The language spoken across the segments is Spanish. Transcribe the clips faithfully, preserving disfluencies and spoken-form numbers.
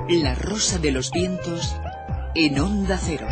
La Rosa de los Vientos en Onda Cero.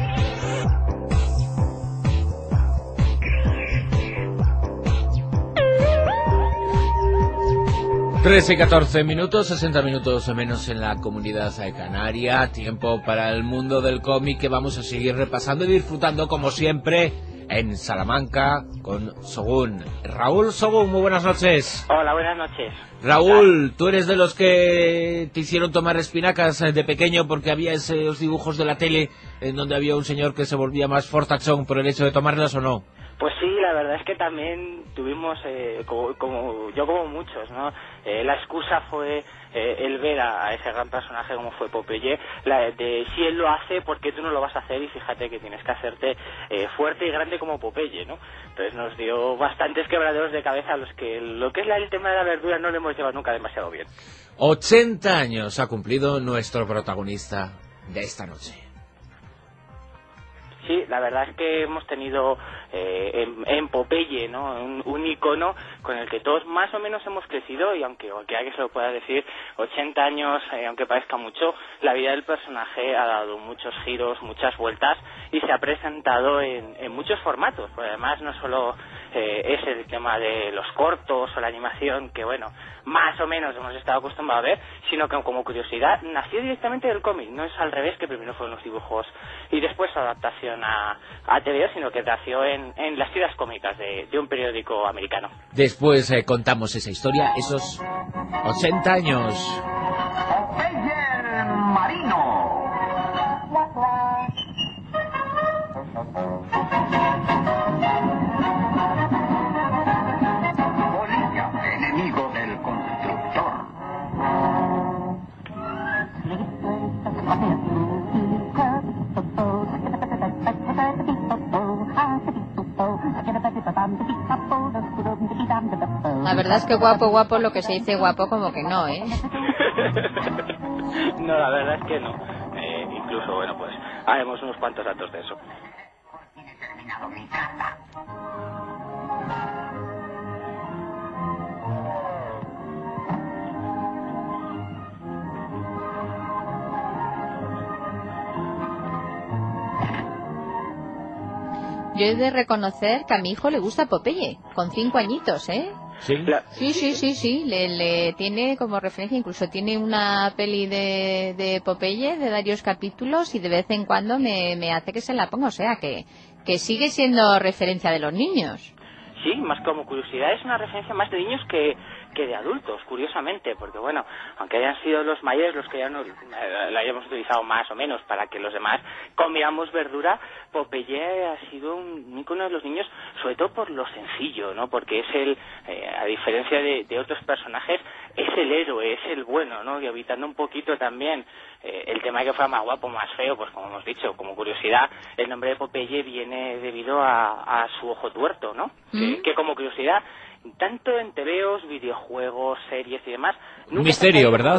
trece y catorce minutos, sesenta minutos o menos en la Comunidad Canaria. Tiempo para el mundo del cómic que vamos a seguir repasando y disfrutando como siempre en Salamanca con Sogún. Raúl Sogún, muy buenas noches. Hola, buenas noches. Raúl, tú eres de los que te hicieron tomar espinacas de pequeño porque había esos dibujos de la tele en donde había un señor que se volvía más fortachón por el hecho de tomarlas, ¿o no? Pues sí, la verdad es que también tuvimos, eh, como, como yo como muchos, ¿no? Eh, la excusa fue eh, el ver a, a ese gran personaje como fue Popeye, la de si él lo hace, ¿por qué tú no lo vas a hacer? Y fíjate que tienes que hacerte eh, fuerte y grande como Popeye, ¿no? Entonces nos dio bastantes quebraderos de cabeza a los que lo que es la, el tema de la verdura no lo hemos llevado nunca demasiado bien. ochenta años ha cumplido nuestro protagonista de esta noche. Sí, la verdad es que hemos tenido eh, en, en Popeye, ¿no? Un, un icono con el que todos más o menos hemos crecido, y aunque cualquiera que se lo pueda decir, ochenta años, eh, aunque parezca mucho, la vida del personaje ha dado muchos giros, muchas vueltas, y se ha presentado en, en muchos formatos. Porque además no solo eh, es el tema de los cortos o la animación, que bueno, más o menos hemos estado acostumbrados a ver, sino que como curiosidad nació directamente del cómic. No es al revés, que primero fueron los dibujos y después su adaptación a, a T V O, sino que nació en, en las tiras cómicas de, de un periódico americano. Después eh, contamos esa historia, esos ochenta años. Popeye Marino. Bolilla, enemigo del constructor. La verdad es que guapo, guapo, lo que se dice guapo como que no, ¿eh? No, la verdad es que no. Eh, incluso, bueno, pues haremos unos cuantos datos de eso. Tiene terminado mi caza. Yo he de reconocer que a mi hijo le gusta Popeye, con cinco añitos, ¿eh? ¿Sí? La... Sí, sí, sí, sí, le, le tiene como referencia, incluso tiene una peli de, de Popeye de varios capítulos y de vez en cuando me, me hace que se la ponga, o sea, que, que sigue siendo referencia de los niños. Sí, más como curiosidad, es una referencia más de niños que, que de adultos, curiosamente, porque bueno, aunque hayan sido los mayores los que ya no, la hayamos utilizado más o menos para que los demás comiéramos verdura, Popeye ha sido un ícono de los niños, sobre todo por lo sencillo, ¿no? Porque es el, eh, a diferencia de, de otros personajes, es el héroe, es el bueno, ¿no? Y evitando un poquito también eh, el tema de que fuera más guapo, más feo, pues como hemos dicho, como curiosidad, el nombre de Popeye viene debido a, a su ojo tuerto, ¿no? ¿Mm? Que, que como curiosidad, tanto en tebeos, videojuegos, series y demás... Un misterio, ¿verdad?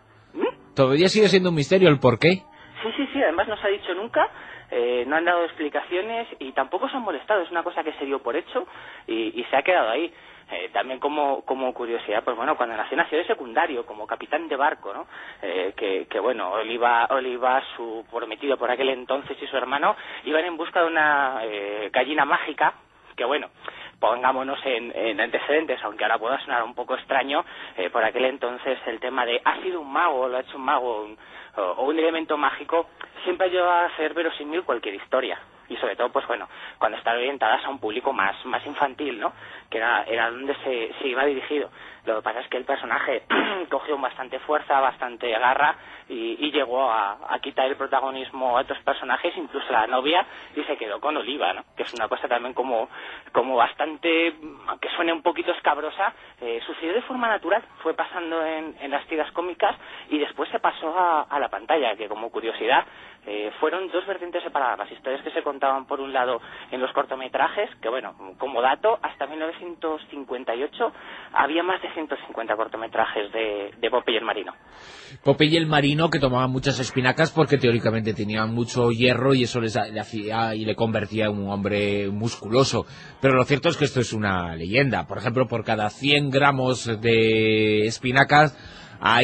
¿Mm? Todavía sigue siendo un misterio el porqué. Sí, sí, sí, además no se ha dicho nunca, eh, no han dado explicaciones y tampoco se han molestado, es una cosa que se dio por hecho y, y se ha quedado ahí. Eh, también como, como curiosidad, pues bueno, cuando nació, nació de secundario, como capitán de barco, ¿no? Eh, que, que bueno, Oliva, Oliva, su prometido por aquel entonces y su hermano iban en busca de una eh, gallina mágica, que bueno, pongámonos en, en antecedentes, aunque ahora pueda sonar un poco extraño, eh, por aquel entonces el tema de ha sido un mago, lo ha hecho un mago, un, o, o un elemento mágico, siempre ayuda a hacer verosímil cualquier historia. Y sobre todo, pues bueno, cuando están orientadas a un público más, más infantil, ¿no? Que era, era donde se, se iba dirigido. Lo que pasa es que el personaje cogió bastante fuerza, bastante garra y, y llegó a, a quitar el protagonismo a otros personajes, incluso a la novia, y se quedó con Oliva, ¿no? Que es una cosa también como, como bastante, aunque suene un poquito escabrosa, eh, sucedió de forma natural. Fue pasando en, en las tiras cómicas y después se pasó a, a la pantalla, que como curiosidad eh, fueron dos vertientes separadas. Las historias que se contaban por un lado en los cortometrajes, que bueno, como dato, hasta mil novecientos cincuenta y ocho había más de ciento cincuenta cortometrajes de, de Popeye el Marino. Popeye el Marino, que tomaba muchas espinacas porque teóricamente tenía mucho hierro y eso les, le hacía y le convertía en un hombre musculoso. Pero lo cierto es que esto es una leyenda. Por ejemplo, por cada cien gramos de espinacas hay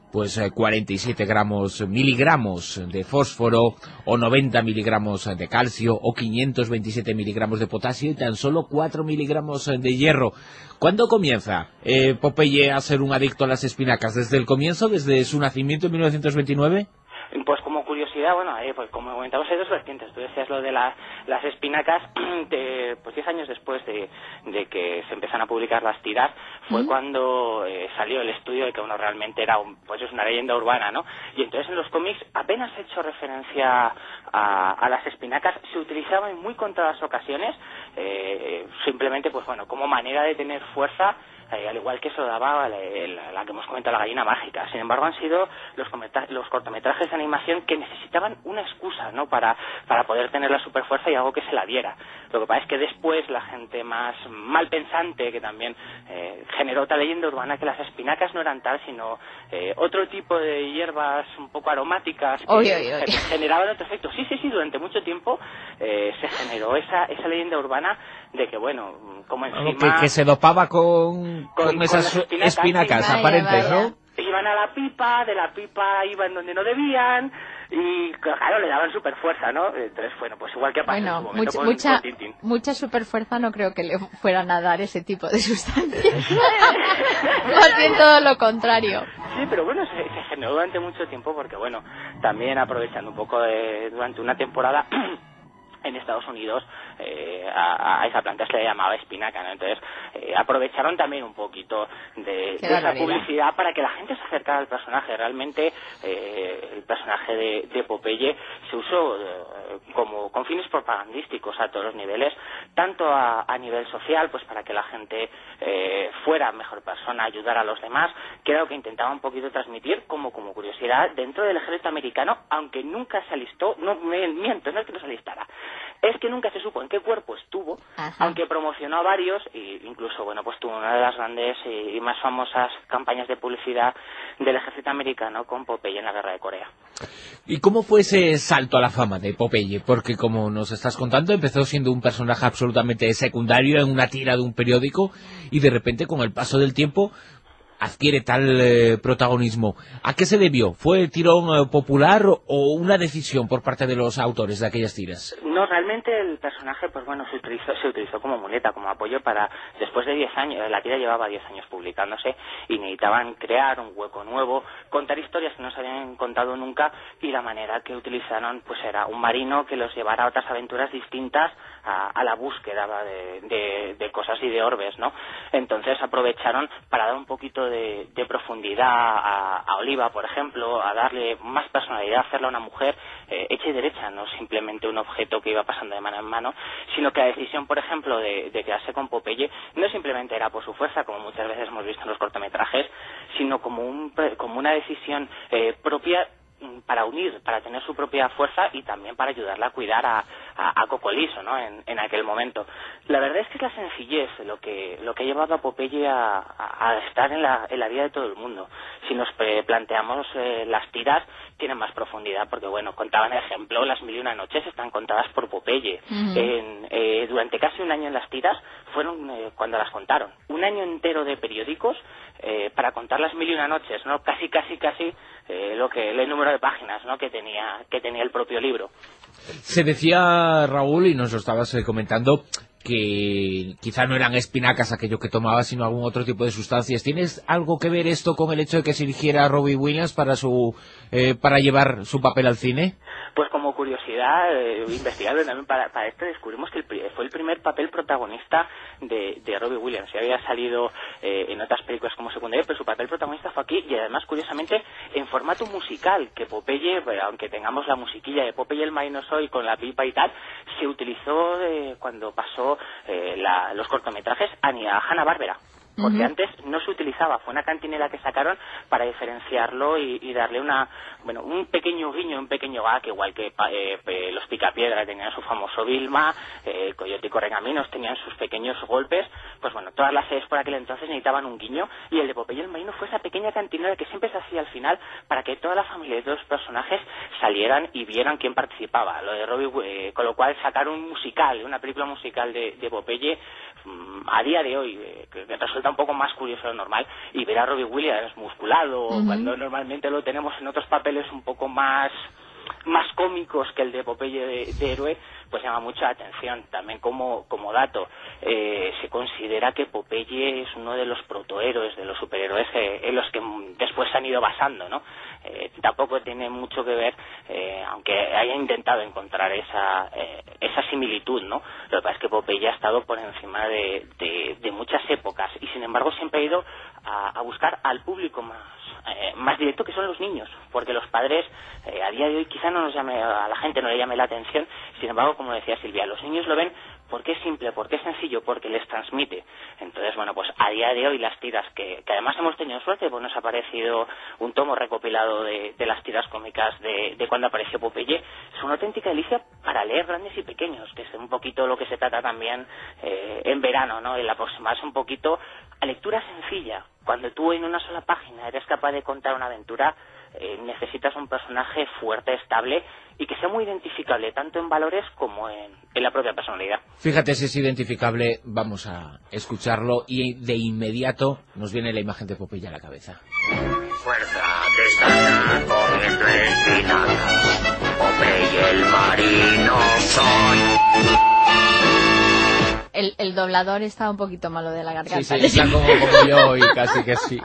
pues eh, cuarenta y siete gramos, miligramos de fósforo, o noventa miligramos de calcio, o quinientos veintisiete miligramos de potasio y tan solo cuatro miligramos de hierro. ¿Cuándo comienza eh, Popeye a ser un adicto a las espinacas? ¿Desde el comienzo, desde su nacimiento en mil novecientos veintinueve? Pues como curiosidad, bueno, eh, pues como comentamos hay dos vertientes. Tú decías lo de la, las espinacas, de, pues diez años después de, de que se empezaron a publicar las tiras, fue ¿Mm? cuando eh, salió el estudio de que uno realmente era un, pues es una leyenda urbana, ¿no? Y entonces en los cómics apenas he hecho referencia a, a las espinacas, se utilizaban en muy contadas ocasiones, eh, simplemente pues bueno, como manera de tener fuerza. Eh, al igual que eso daba la, la, la que hemos comentado, la gallina mágica. Sin embargo, han sido los, los cortometrajes de animación que necesitaban una excusa, ¿no?, para, para poder tener la superfuerza y algo que se la diera. Lo que pasa es que después la gente más mal pensante, que también eh, generó otra leyenda urbana, que las espinacas no eran tal, sino eh, otro tipo de hierbas un poco aromáticas que oye, oye, oye. generaban otro efecto. Sí, sí, sí, durante mucho tiempo eh, se generó esa, esa leyenda urbana de que, bueno, como encima... Que, que se dopaba con... Con, con esas con espinacas, espinacas sí, aparentes, vaya, vaya. ¿no? Iban a la pipa, de la pipa iban donde no debían y claro, le daban super fuerza, ¿no? Entonces, bueno, pues igual que pasó bueno, en su momento mucha, con, mucha, con Tintín. Mucha super fuerza no creo que le fueran a dar ese tipo de sustancias. Más bien todo lo contrario. Sí, pero bueno, se, se generó durante mucho tiempo porque, bueno, también aprovechando un poco de, durante una temporada... en Estados Unidos eh, a, a esa planta se le llamaba espinaca, ¿no? Entonces eh, aprovecharon también un poquito de, de esa publicidad para que la gente se acercara al personaje. Realmente eh, el personaje de, de Popeye se usó eh, como con fines propagandísticos a todos los niveles, tanto a, a nivel social, pues para que la gente eh, fuera mejor persona, ayudara a los demás, que era lo que intentaba un poquito transmitir como, como curiosidad dentro del ejército americano, aunque nunca se alistó, no me miento, no es que no se alistara, es que nunca se supo en qué cuerpo estuvo. Ajá. Aunque promocionó a varios, e incluso, bueno, pues tuvo una de las grandes y más famosas campañas de publicidad del ejército americano con Popeye en la guerra de Corea. ¿Y cómo fue ese salto a la fama de Popeye? Porque, como nos estás contando, empezó siendo un personaje absolutamente secundario en una tira de un periódico y de repente, con el paso del tiempo, adquiere tal eh, protagonismo. ¿A qué se debió? ¿Fue tirón eh, popular o una decisión por parte de los autores de aquellas tiras? No, realmente el personaje, pues bueno, se utilizó, se utilizó como muleta, como apoyo para, después de diez años, la tira llevaba diez años publicándose y necesitaban crear un hueco nuevo, contar historias que no se habían contado nunca, y la manera que utilizaron pues era un marino que los llevara a otras aventuras distintas a, a la búsqueda de, de, de cosas y de orbes, ¿no? Entonces aprovecharon para dar un poquito de, de profundidad a, a Oliva, por ejemplo, a darle más personalidad, hacerla una mujer eh, hecha y derecha, no simplemente un objeto que iba pasando de mano en mano, sino que la decisión, por ejemplo, de, de quedarse con Popeye no simplemente era por su fuerza, como muchas veces hemos visto en los cortometrajes, sino como, un, como una decisión eh, propia para unir, para tener su propia fuerza y también para ayudarla a cuidar a, a, a Cocolizo, ¿no?, en, en aquel momento. La verdad es que es la sencillez lo que lo que ha llevado a Popeye a, a, a estar en la, en la vida de todo el mundo. Si nos planteamos eh, las tiras, tienen más profundidad, porque bueno, contaban ejemplo, las mil y una noches están contadas por Popeye. Uh-huh. en, eh, durante casi un año en las tiras fueron eh, cuando las contaron. Un año entero de periódicos eh, para contar las mil y una noches, ¿no? Casi, casi, casi eh, lo que el número de páginas, ¿no?, que tenía que tenía el propio libro. Se decía, Raúl, y nos lo estabas eh, comentando, que quizá no eran espinacas aquello que tomaba, sino algún otro tipo de sustancias. ¿Tienes algo que ver esto con el hecho de que se eligiera a Robbie Williams para su eh, para llevar su papel al cine? Pues como curiosidad, eh, investigando también para, para esto, descubrimos que el, fue el primer papel protagonista de, de Robbie Williams. Ya había salido eh, en otras películas como secundario, pero su papel protagonista fue aquí, y además, curiosamente, en formato musical, que Popeye, aunque tengamos la musiquilla de Popeye el Marino Soy con la pipa y tal, se utilizó eh, cuando pasó eh, la, los cortometrajes a, a Hanna-Barbera. Porque uh-huh. antes no se utilizaba, fue una cantinela que sacaron para diferenciarlo y, y darle una, bueno, un pequeño guiño, un pequeño gag, igual que eh, los Picapiedra tenían su famoso Vilma, eh, Coyote y Correcaminos tenían sus pequeños golpes, pues bueno, todas las series por aquel entonces necesitaban un guiño, y el de Popeye el Marino fue esa pequeña cantinela que siempre se hacía al final para que toda la familia de todos los personajes salieran y vieran quién participaba. Lo de Robbie, eh, con lo cual sacar un musical, una película musical de, de Popeye, mmm, a día de hoy, eh, que resulta resulta un poco más curioso de lo normal, y ver a Robbie Williams musculado, uh-huh. cuando normalmente lo tenemos en otros papeles un poco más más cómicos que el de Popeye de, de héroe, pues llama mucho la atención. También como, como dato, eh, se considera que Popeye es uno de los protohéroes, de los superhéroes eh, en los que después se han ido basando, ¿no? Eh, tampoco tiene mucho que ver, eh, aunque haya intentado encontrar esa eh, esa similitud, ¿no? Lo que pasa es que Popeye ha estado por encima de, de, de muchas épocas, y sin embargo siempre ha ido a, a buscar al público más eh, más directo, que son los niños, porque los padres eh, a día de hoy quizá no nos llame, a la gente no le llame la atención. Sin embargo, como decía Silvia, los niños lo ven porque es simple, porque es sencillo, porque les transmite. Entonces, bueno, pues a día de hoy las tiras, que, que además hemos tenido suerte, pues nos ha aparecido un tomo recopilado de, de las tiras cómicas de, de cuando apareció Popeye, es una auténtica delicia para leer grandes y pequeños, que es un poquito lo que se trata también eh, en verano, ¿no? El aproximarse un poquito a lectura sencilla. Cuando tú en una sola página eres capaz de contar una aventura, eh, necesitas un personaje fuerte, estable, y que sea muy identificable, tanto en valores como en, en la propia personalidad. Fíjate si es identificable, vamos a escucharlo, y de inmediato nos viene la imagen de Popeye a la cabeza. Fuerza destaca, corriendo espinada, Popeye el marino soy. El, el doblador está un poquito malo de la garganta. Sí, sí, está como, como yo y casi que sí.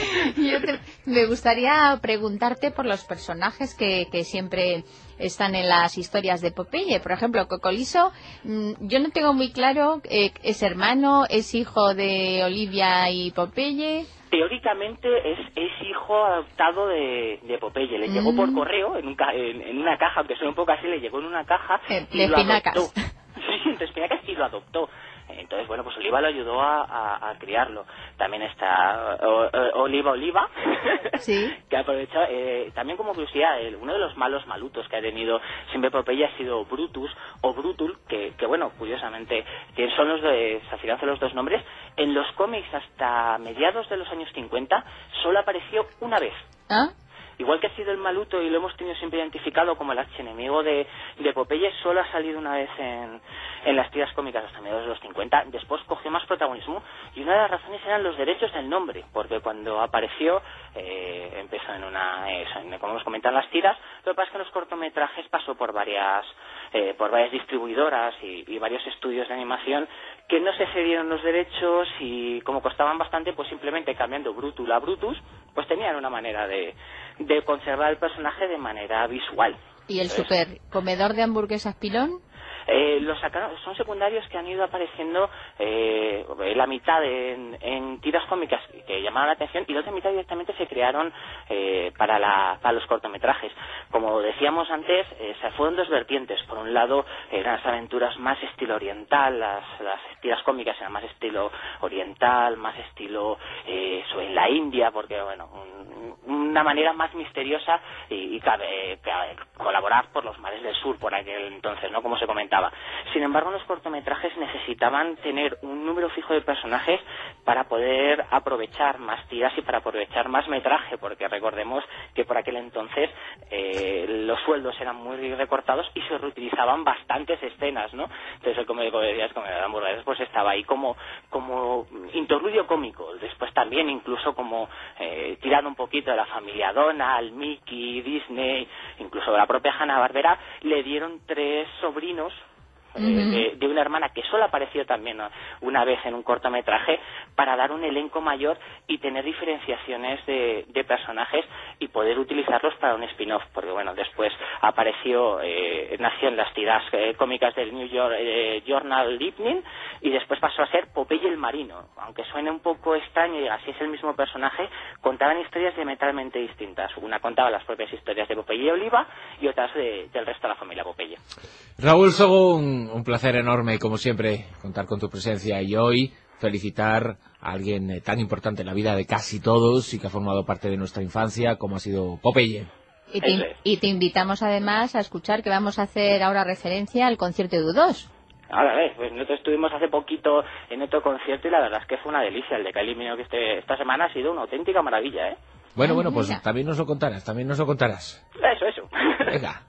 Yo te, me gustaría preguntarte por los personajes que, que siempre están en las historias de Popeye. Por ejemplo, Cocolizo, yo no tengo muy claro, eh, ¿es hermano, es hijo de Olivia y Popeye? Teóricamente es, es hijo adoptado de, de Popeye. Le mm. llegó por correo, en, un ca en, en una caja, aunque suena un poco así, le llegó en una caja de, y de lo espinacas. adoptó. Sí, sí, de espinacas, y lo adoptó. Entonces, bueno, pues Oliva lo ayudó a, a, a criarlo. También está o, o, Oliva Oliva, sí. que aprovechó, eh, también como curiosidad, el, uno de los malos malutos que ha tenido siempre Popeye ha sido Brutus o Brutul, que, que bueno, curiosamente, son los de, se afianzan los dos nombres. En los cómics hasta mediados de los años cincuenta solo apareció una vez. ¿Ah? Igual que ha sido el maluto y lo hemos tenido siempre identificado como el archienemigo de, de Popeye, solo ha salido una vez en, en las tiras cómicas hasta mediados de los cincuenta. Después cogió más protagonismo, y una de las razones eran los derechos del nombre, porque cuando apareció eh, empezó en una, eh, como hemos comentado en las tiras. Lo que pasa es que en los cortometrajes pasó por varias eh, por varias distribuidoras y, y varios estudios de animación que no se cedieron los derechos, y como costaban bastante, pues simplemente cambiando Brutul a Brutus, pues tenían una manera de, de conservar el personaje de manera visual. ¿Y el super comedor de hamburguesas Pilón? Eh, los sacaron, son secundarios que han ido apareciendo eh, la mitad en, en tiras cómicas que llamaron la atención, y la otra mitad directamente se crearon eh, para, la, para los cortometrajes. Como decíamos antes, eh, se fueron dos vertientes. Por un lado, eran las aventuras más estilo oriental, las, las tiras cómicas eran más estilo oriental, más estilo eh, eso, en la India, porque bueno, un, una manera más misteriosa y, y cabe, cabe colaborar por los mares del sur por aquel entonces, ¿no? Como se comentaba. Sin embargo, los cortometrajes necesitaban tener un número fijo de personajes para poder aprovechar más tiras y para aprovechar más metraje, porque recordemos que por aquel entonces eh, los sueldos eran muy recortados y se reutilizaban bastantes escenas, ¿no? Entonces, como decías, como de hamburguesas, pues estaba ahí como, como interludio cómico. Después también, incluso como eh, tirando un poquito de la familia Donald, Mickey, Disney, incluso la propia Hanna-Barbera, le dieron tres sobrinos Eh, de, de una hermana que solo apareció también una vez en un cortometraje, para dar un elenco mayor y tener diferenciaciones de, de personajes y poder utilizarlos para un spin-off, porque bueno, después apareció, eh, nació en las tiras eh, cómicas del New York eh, Journal Evening, y después pasó a ser Popeye el marino. Aunque suene un poco extraño y así es el mismo personaje, contaban historias diametralmente distintas. Una contaba las propias historias de Popeye y Oliva, y otras de, del resto de la familia Popeye. Raúl Sogún, un placer enorme, como siempre, contar con tu presencia, y hoy felicitar a alguien eh, tan importante en la vida de casi todos y que ha formado parte de nuestra infancia, como ha sido Popeye. Y te, y te invitamos además a escuchar, que vamos a hacer ahora referencia al concierto de U dos. Ahora ves, pues nosotros estuvimos hace poquito en otro concierto y la verdad es que fue una delicia. El de Kylie Minogue que este, esta semana ha sido una auténtica maravilla, ¿eh? Bueno, bueno, pues también nos lo contarás, también nos lo contarás. Eso, eso. Venga.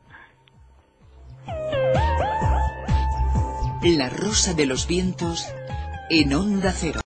La rosa de los vientos en Onda Cero.